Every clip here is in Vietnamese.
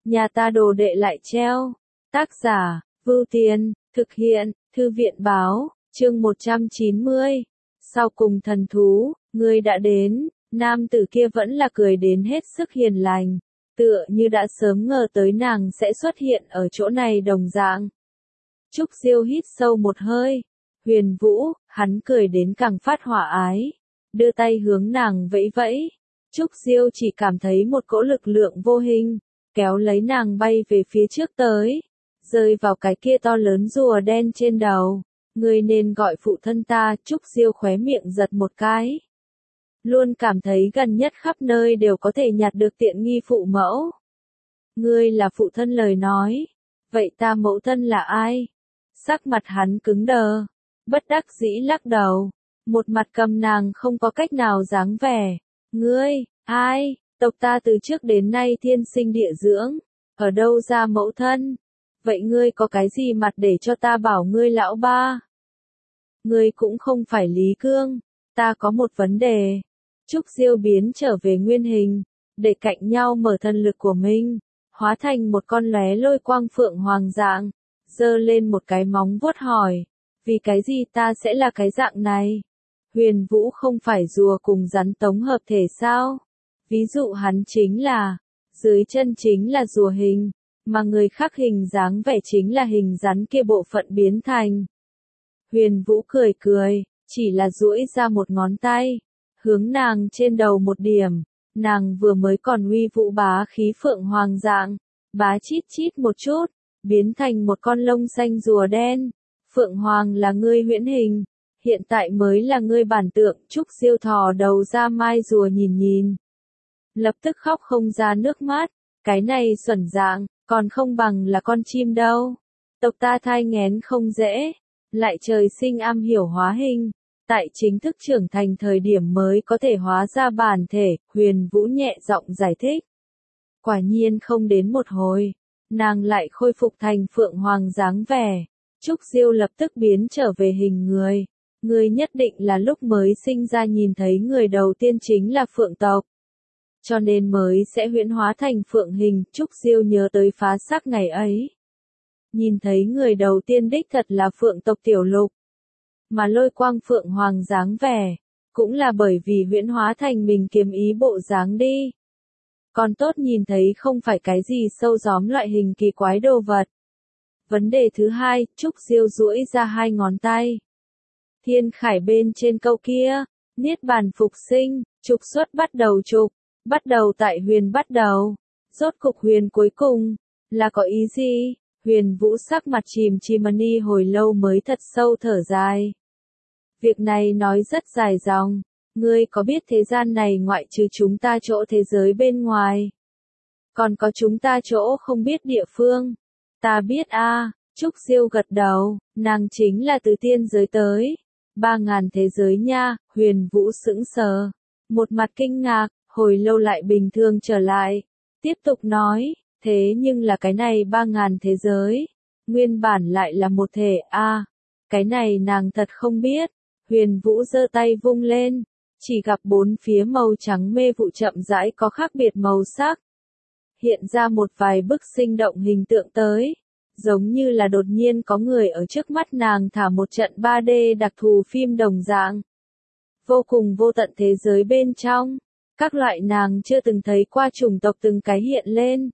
nhà ta đồ đệ lại treo. Tác giả, Vưu Tiên, thực hiện, Thư viện báo, chương 190. Sau cùng thần thú, ngươi đã đến, nam tử kia vẫn là cười đến hết sức hiền lành, tựa như đã sớm ngờ tới nàng sẽ xuất hiện ở chỗ này đồng dạng. Trúc Diêu hít sâu một hơi, Huyền Vũ, hắn cười đến càng phát hỏa ái, đưa tay hướng nàng vẫy vẫy. Trúc Diêu chỉ cảm thấy một cỗ lực lượng vô hình, kéo lấy nàng bay về phía trước tới, rơi vào cái kia to lớn rùa đen trên đầu. Ngươi nên gọi phụ thân ta. Trúc Diêu khóe miệng giật một cái. Luôn cảm thấy gần nhất khắp nơi đều có thể nhặt được tiện nghi phụ mẫu. Ngươi là phụ thân lời nói, vậy ta mẫu thân là ai? Sắc mặt hắn cứng đờ, bất đắc dĩ lắc đầu, một mặt cầm nàng không có cách nào dáng vẻ. Ngươi, ai? Tộc ta từ trước đến nay thiên sinh địa dưỡng, ở đâu ra mẫu thân? Vậy ngươi có cái gì mặt để cho ta bảo ngươi lão ba? Ngươi cũng không phải Lý Cương, ta có một vấn đề. Trúc Diêu biến trở về nguyên hình, để cạnh nhau mở thần lực của mình, hóa thành một con lóe lôi quang phượng hoàng dạng, giơ lên một cái móng vuốt hỏi, vì cái gì ta sẽ là cái dạng này? Huyền Vũ không phải rùa cùng rắn tống hợp thể sao? Ví dụ hắn chính là, dưới chân chính là rùa hình, mà người khác hình dáng vẻ chính là hình rắn kia bộ phận biến thành. Huyền Vũ cười cười, chỉ là duỗi ra một ngón tay, hướng nàng trên đầu một điểm, nàng vừa mới còn uy vũ bá khí phượng hoàng dạng, bá chít chít một chút, biến thành một con lông xanh rùa đen. Phượng hoàng là ngươi huyễn hình, hiện tại mới là ngươi bản tượng. Trúc Diêu thò đầu ra mai rùa nhìn nhìn, lập tức khóc không ra nước mắt, cái này xuẩn dạng, còn không bằng là con chim đâu. Tộc ta thai nghén không dễ, lại trời sinh am hiểu hóa hình, tại chính thức trưởng thành thời điểm mới có thể hóa ra bản thể. Huyền Vũ nhẹ giọng giải thích. Quả nhiên không đến một hồi, nàng lại khôi phục thành phượng hoàng dáng vẻ. Trúc Diêu lập tức biến trở về hình người. Ngươi nhất định là lúc mới sinh ra nhìn thấy người đầu tiên chính là phượng tộc, cho nên mới sẽ huyễn hóa thành phượng hình. Trúc Diêu nhớ tới phá xác ngày ấy, nhìn thấy người đầu tiên đích thật là phượng tộc Tiểu Lục, mà lôi quang phượng hoàng dáng vẻ, cũng là bởi vì huyễn hóa thành mình kiếm ý bộ dáng đi. Còn tốt nhìn thấy không phải cái gì sâu gióm loại hình kỳ quái đồ vật. Vấn đề thứ hai, Trúc Diêu duỗi ra hai ngón tay. Thiên khải bên trên câu kia, niết bàn phục sinh, trục xuất bắt đầu tại huyền bắt đầu. Rốt cục huyền cuối cùng, là có ý gì? Huyền Vũ sắc mặt chìm chimani hồi lâu mới thật sâu thở dài. Việc này nói rất dài dòng, ngươi có biết thế gian này ngoại trừ chúng ta chỗ thế giới bên ngoài, còn có chúng ta chỗ không biết địa phương? Ta biết a. Trúc Diêu gật đầu, nàng chính là từ tiên giới tới. 3000 thế giới nha. Huyền Vũ sững sờ, một mặt kinh ngạc, hồi lâu lại bình thường trở lại, tiếp tục nói, thế nhưng là cái này 3000 thế giới, nguyên bản lại là một thể a. Cái này nàng thật không biết. Huyền Vũ giơ tay vung lên, chỉ gặp bốn phía màu trắng mê vụ chậm rãi có khác biệt màu sắc, hiện ra một vài bức sinh động hình tượng tới, giống như là đột nhiên có người ở trước mắt nàng thả một trận 3D đặc thù phim đồng dạng. Vô cùng vô tận thế giới bên trong, các loại nàng chưa từng thấy qua chủng tộc từng cái hiện lên.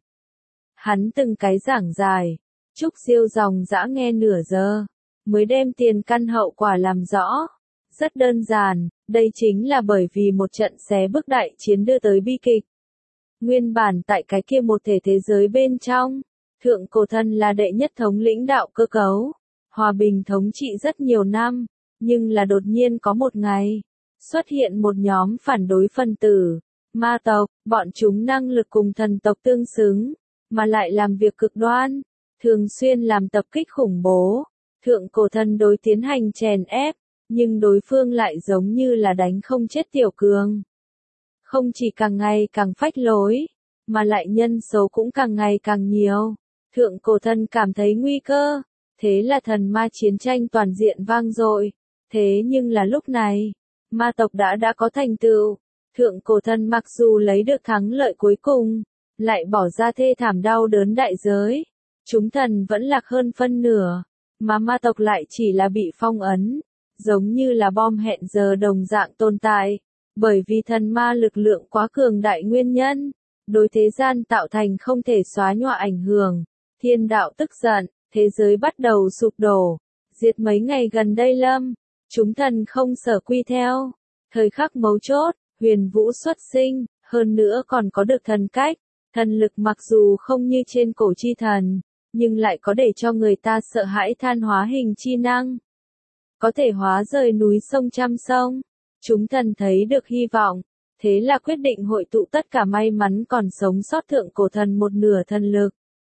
Hắn từng cái giảng giải, Trúc Diêu dòng dã nghe nửa giờ, mới đem tiền căn hậu quả làm rõ. Rất đơn giản, đây chính là bởi vì một trận xé bước đại chiến đưa tới bi kịch. Nguyên bản tại cái kia một thể thế giới bên trong, Thượng Cổ Thần là đệ nhất thống lĩnh đạo cơ cấu, hòa bình thống trị rất nhiều năm, nhưng là đột nhiên có một ngày, xuất hiện một nhóm phản đối phân tử, ma tộc, bọn chúng năng lực cùng thần tộc tương xứng, mà lại làm việc cực đoan, thường xuyên làm tập kích khủng bố. Thượng Cổ Thần đối tiến hành chèn ép, nhưng đối phương lại giống như là đánh không chết tiểu cường. Không chỉ càng ngày càng phách lối, mà lại nhân số cũng càng ngày càng nhiều. Thượng Cổ Thần cảm thấy nguy cơ, thế là thần ma chiến tranh toàn diện vang dội. Thế nhưng là lúc này, ma tộc đã có thành tựu. Thượng Cổ Thần mặc dù lấy được thắng lợi cuối cùng, lại bỏ ra thê thảm đau đớn đại giới. Chúng thần vẫn lạc hơn phân nửa, mà ma tộc lại chỉ là bị phong ấn, giống như là bom hẹn giờ đồng dạng tồn tại, bởi vì thần ma lực lượng quá cường đại nguyên nhân, đối thế gian tạo thành không thể xóa nhòa ảnh hưởng. Thiên đạo tức giận, thế giới bắt đầu sụp đổ, diệt mấy ngày gần đây lâm, chúng thần không sở quy theo. Thời khắc mấu chốt, huyền vũ xuất sinh, hơn nữa còn có được thần cách, thần lực mặc dù không như trên cổ chi thần, nhưng lại có để cho người ta sợ hãi than hóa hình chi năng. Có thể hóa rời núi sông trăm sông. Chúng thần thấy được hy vọng, thế là quyết định hội tụ tất cả may mắn còn sống sót thượng cổ thần một nửa thần lực.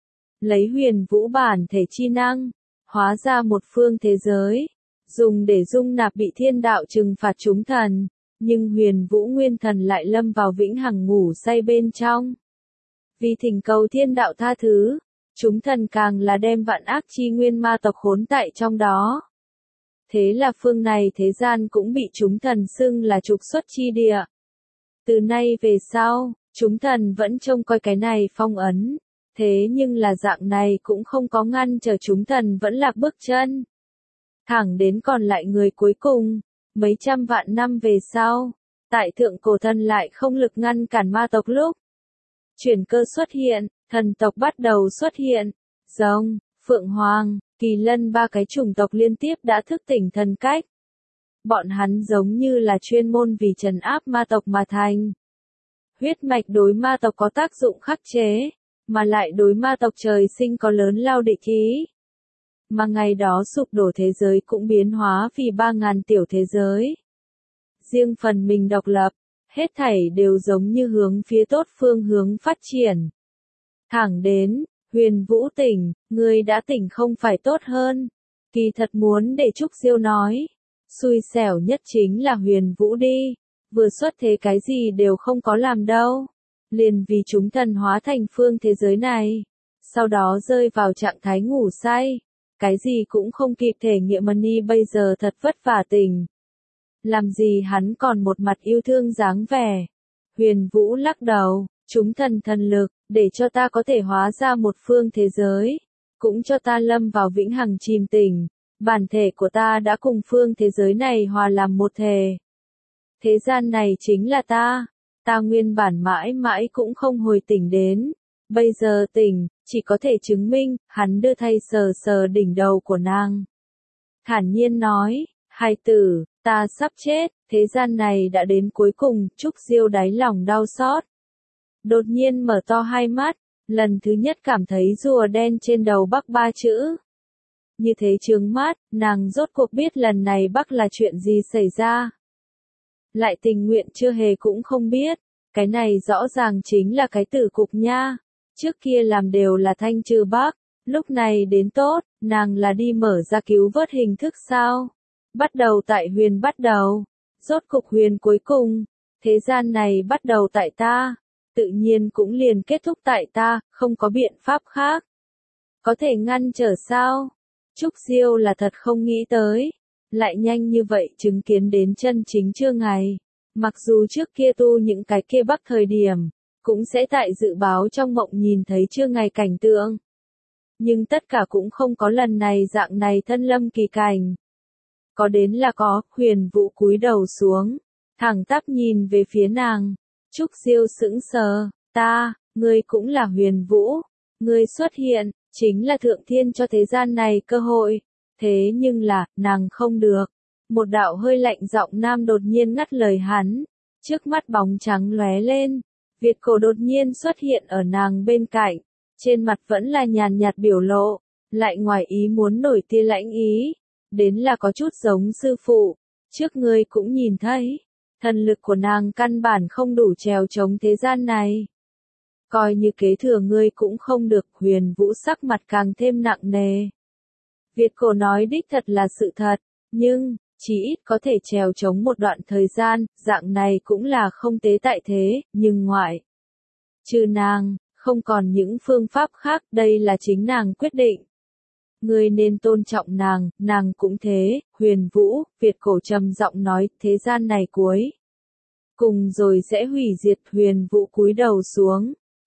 Lấy huyền vũ bản thể chi năng, hóa ra một phương thế giới, dùng để dung nạp bị thiên đạo trừng phạt chúng thần, nhưng huyền vũ nguyên thần lại lâm vào vĩnh hằng ngủ say bên trong. Vì thỉnh cầu thiên đạo tha thứ, chúng thần càng là đem vạn ác chi nguyên ma tộc khốn tại trong đó. Thế là phương này thế gian cũng bị chúng thần xưng là trục xuất chi địa. Từ nay về sau, chúng thần vẫn trông coi cái này phong ấn. Thế nhưng là dạng này cũng không có ngăn trở chúng thần vẫn lạc bước chân. Thẳng đến còn lại người cuối cùng, mấy trăm vạn năm về sau, tại thượng cổ thần lại không lực ngăn cản ma tộc lúc. Chuyển cơ xuất hiện, thần tộc bắt đầu xuất hiện, rồng, phượng hoàng, kỳ lân ba cái chủng tộc liên tiếp đã thức tỉnh thần cách. Bọn hắn giống như là chuyên môn vì trấn áp ma tộc mà thành. Huyết mạch đối ma tộc có tác dụng khắc chế, mà lại đối ma tộc trời sinh có lớn lao địch ý. Mà ngày đó sụp đổ thế giới cũng biến hóa vì 3.000 tiểu thế giới. Riêng phần mình độc lập, hết thảy đều giống như hướng phía tốt phương hướng phát triển. Thẳng đến, huyền vũ tỉnh, ngươi đã tỉnh không phải tốt hơn. Kỳ thật muốn để Trúc Diêu nói, xui xẻo nhất chính là huyền vũ đi, vừa xuất thế cái gì đều không có làm đâu. Liền vì chúng thần hóa thành phương thế giới này, sau đó rơi vào trạng thái ngủ say, cái gì cũng không kịp thể nghiệm Mani bây giờ thật vất vả tỉnh. Làm gì hắn còn một mặt yêu thương dáng vẻ. Huyền Vũ lắc đầu, chúng thần thần lực, để cho ta có thể hóa ra một phương thế giới, cũng cho ta lâm vào vĩnh hằng chìm tỉnh, bản thể của ta đã cùng phương thế giới này hòa làm một thể. Thế gian này chính là ta nguyên bản mãi mãi cũng không hồi tỉnh đến, bây giờ tỉnh, chỉ có thể chứng minh, hắn đưa thay sờ sờ đỉnh đầu của nàng. Thản nhiên nói, hài tử, ta sắp chết, thế gian này đã đến cuối cùng, Trúc Diêu đáy lòng đau xót. Đột nhiên mở to hai mắt, lần thứ nhất cảm thấy rùa đen trên đầu Bắc ba chữ. Như thế trướng mắt, nàng rốt cuộc biết lần này Bắc là chuyện gì xảy ra. Lại tình nguyện chưa hề cũng không biết, cái này rõ ràng chính là cái tử cục nha. Trước kia làm đều là thanh trừ Bắc, lúc này đến tốt, nàng là đi mở ra cứu vớt hình thức sao? Bắt đầu tại huyền bắt đầu, rốt cục huyền cuối cùng, thế gian này bắt đầu tại ta, tự nhiên cũng liền kết thúc tại ta, không có biện pháp khác. Có thể ngăn trở sao? Trúc Diêu là thật không nghĩ tới, lại nhanh như vậy chứng kiến đến chân chính trưa ngày. Mặc dù trước kia tu những cái kia Bắc thời điểm, cũng sẽ tại dự báo trong mộng nhìn thấy trưa ngày cảnh tượng. Nhưng tất cả cũng không có lần này dạng này thân lâm kỳ cảnh. Có đến là có, huyền Vũ cúi đầu xuống, thẳng tắp nhìn về phía nàng. Trúc Diêu sững sờ, ngươi cũng là huyền Vũ, ngươi xuất hiện, chính là thượng thiên cho thế gian này cơ hội. Thế nhưng là, nàng không được. Một đạo hơi lạnh giọng nam đột nhiên ngắt lời hắn, trước mắt bóng trắng lóe lên, Việt cổ đột nhiên xuất hiện ở nàng bên cạnh, trên mặt vẫn là nhàn nhạt biểu lộ, lại ngoài ý muốn nổi tia lãnh ý, đến là có chút giống sư phụ, trước ngươi cũng nhìn thấy, thần lực của nàng căn bản không đủ trèo chống thế gian này. Coi như kế thừa ngươi cũng không được, huyền Vũ sắc mặt càng thêm nặng nề. Việt cổ nói đích thật là sự thật, nhưng, chỉ ít có thể trèo chống một đoạn thời gian, dạng này cũng là không tế tại thế, nhưng ngoại trừ nàng, không còn những phương pháp khác, đây là chính nàng quyết định. Ngươi nên tôn trọng nàng cũng thế, huyền Vũ, Việt cổ trầm giọng nói, thế gian này cuối cùng rồi sẽ hủy diệt. Huyền Vũ cúi đầu xuống,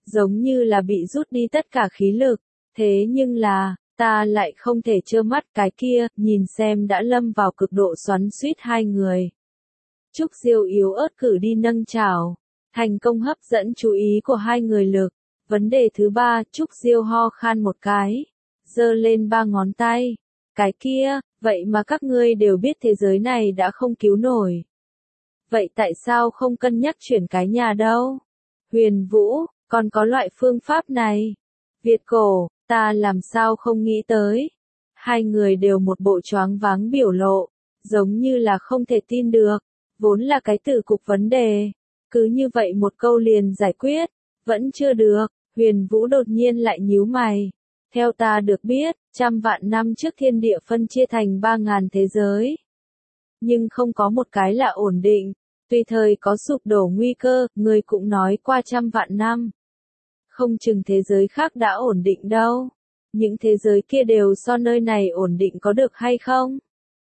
giống như là bị rút đi tất cả khí lực. Thế nhưng là, ta lại không thể trơ mắt cái kia, nhìn xem đã lâm vào cực độ xoắn xuýt hai người. Trúc Diêu yếu ớt cử đi nâng chảo, thành công hấp dẫn chú ý của hai người lực. Vấn đề thứ ba, Trúc Diêu ho khan một cái, giơ lên ba ngón tay. Cái kia, vậy mà các ngươi đều biết thế giới này đã không cứu nổi. Vậy tại sao không cân nhắc chuyển cái nhà đâu? Huyền Vũ, còn có loại phương pháp này. Việt Cổ, ta làm sao không nghĩ tới. Hai người đều một bộ choáng váng biểu lộ, giống như là không thể tin được. Vốn là cái tử cục vấn đề. Cứ như vậy một câu liền giải quyết. Vẫn chưa được, Huyền Vũ đột nhiên lại nhíu mày. Theo ta được biết, 100.000 năm trước thiên địa phân chia thành 3.000 thế giới. Nhưng không có một cái là ổn định, tùy thời có sụp đổ nguy cơ, người cũng nói qua 100.000 năm. Không chừng thế giới khác đã ổn định đâu. Những thế giới kia đều so nơi này ổn định có được hay không?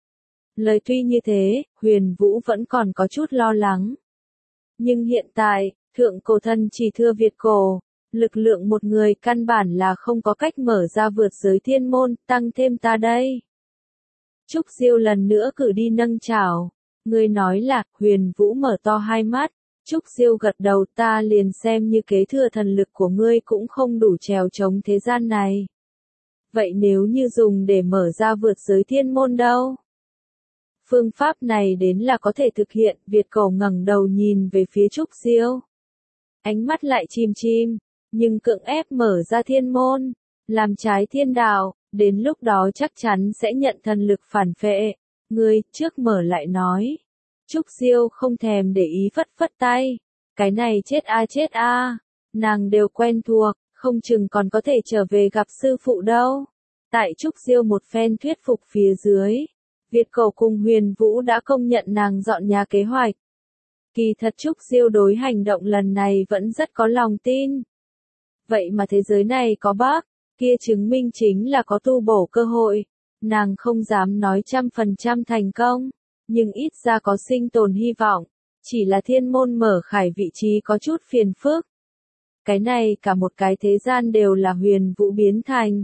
Lời tuy như thế, Huyền Vũ vẫn còn có chút lo lắng. Nhưng hiện tại, thượng cổ thần chỉ thưa Việt Cổ. Lực lượng một người căn bản là không có cách mở ra vượt giới thiên môn, tăng thêm ta đây. Trúc Diêu lần nữa cử đi nâng chảo. Người nói là, Huyền Vũ mở to hai mắt. Trúc Diêu gật đầu, ta liền xem như kế thừa thần lực của ngươi cũng không đủ trèo chống thế gian này. Vậy nếu như dùng để mở ra vượt giới thiên môn đâu? Phương pháp này đến là có thể thực hiện, Việt Cổ ngẩng đầu nhìn về phía Trúc Diêu. Ánh mắt lại chìm chìm. Nhưng cưỡng ép mở ra thiên môn, làm trái thiên đạo, đến lúc đó chắc chắn sẽ nhận thần lực phản phệ. Ngươi, trước mở lại nói. Trúc Diêu không thèm để ý phất phất tay. Cái này chết a. Nàng đều quen thuộc, không chừng còn có thể trở về gặp sư phụ đâu. Tại Trúc Diêu một phen thuyết phục phía dưới, Việt Cổ cùng Huyền Vũ đã công nhận nàng dọn nhà kế hoạch. Kỳ thật Trúc Diêu đối hành động lần này vẫn rất có lòng tin. Vậy mà thế giới này có bug, kia chứng minh chính là có tu bổ cơ hội. Nàng không dám nói 100% thành công, nhưng ít ra có sinh tồn hy vọng. Chỉ là thiên môn mở khải vị trí có chút phiền phức. Cái này cả một cái thế gian đều là Huyền Vũ biến thành.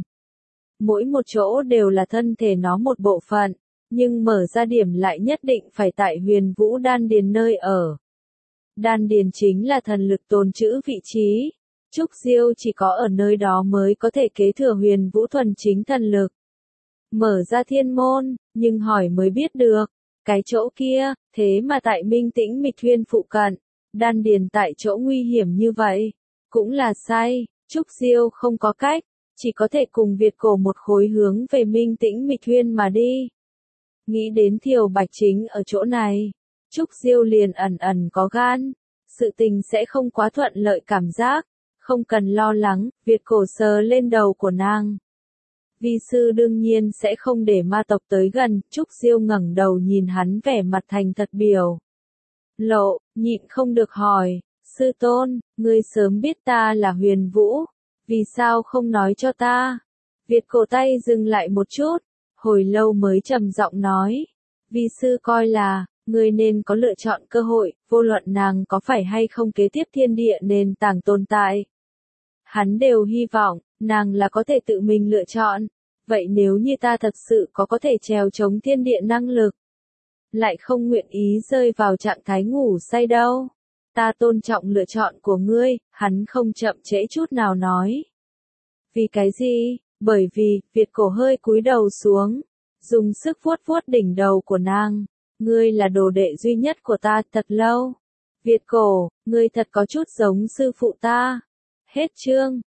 Mỗi một chỗ đều là thân thể nó một bộ phận, nhưng mở ra điểm lại nhất định phải tại Huyền Vũ đan điền nơi ở. Đan điền chính là thần lực tồn trữ vị trí. Trúc Diêu chỉ có ở nơi đó mới có thể kế thừa Huyền Vũ thuần chính thần lực. Mở ra thiên môn, nhưng hỏi mới biết được, cái chỗ kia, thế mà tại Minh Tĩnh Mịch Huyên phụ cận, đan điền tại chỗ nguy hiểm như vậy, cũng là sai, Trúc Diêu không có cách, chỉ có thể cùng Việt Cổ một khối hướng về Minh Tĩnh Mịch Huyên mà đi. Nghĩ đến Thiều Bạch chính ở chỗ này, Trúc Diêu liền ẩn ẩn có gan, sự tình sẽ không quá thuận lợi cảm giác. Không cần lo lắng, Việt Cổ sờ lên đầu của nàng. Vi sư đương nhiên sẽ không để ma tộc tới gần, Trúc Diêu ngẩng đầu nhìn hắn vẻ mặt thành thật biểu. Lộ, nhịn không được hỏi, sư tôn, ngươi sớm biết ta là Huyền Vũ, vì sao không nói cho ta? Việt Cổ tay dừng lại một chút, hồi lâu mới trầm giọng nói. Vi sư coi là, ngươi nên có lựa chọn cơ hội, vô luận nàng có phải hay không kế tiếp thiên địa nền tảng tồn tại. Hắn đều hy vọng, nàng là có thể tự mình lựa chọn. Vậy nếu như ta thật sự có thể trèo chống thiên địa năng lực, lại không nguyện ý rơi vào trạng thái ngủ say đâu. Ta tôn trọng lựa chọn của ngươi, hắn không chậm trễ chút nào nói. Vì cái gì? Bởi vì, Việt Cổ hơi cúi đầu xuống, dùng sức vuốt vuốt đỉnh đầu của nàng. Ngươi là đồ đệ duy nhất của ta thật lâu. Việt Cổ, ngươi thật có chút giống sư phụ ta. Hết chương.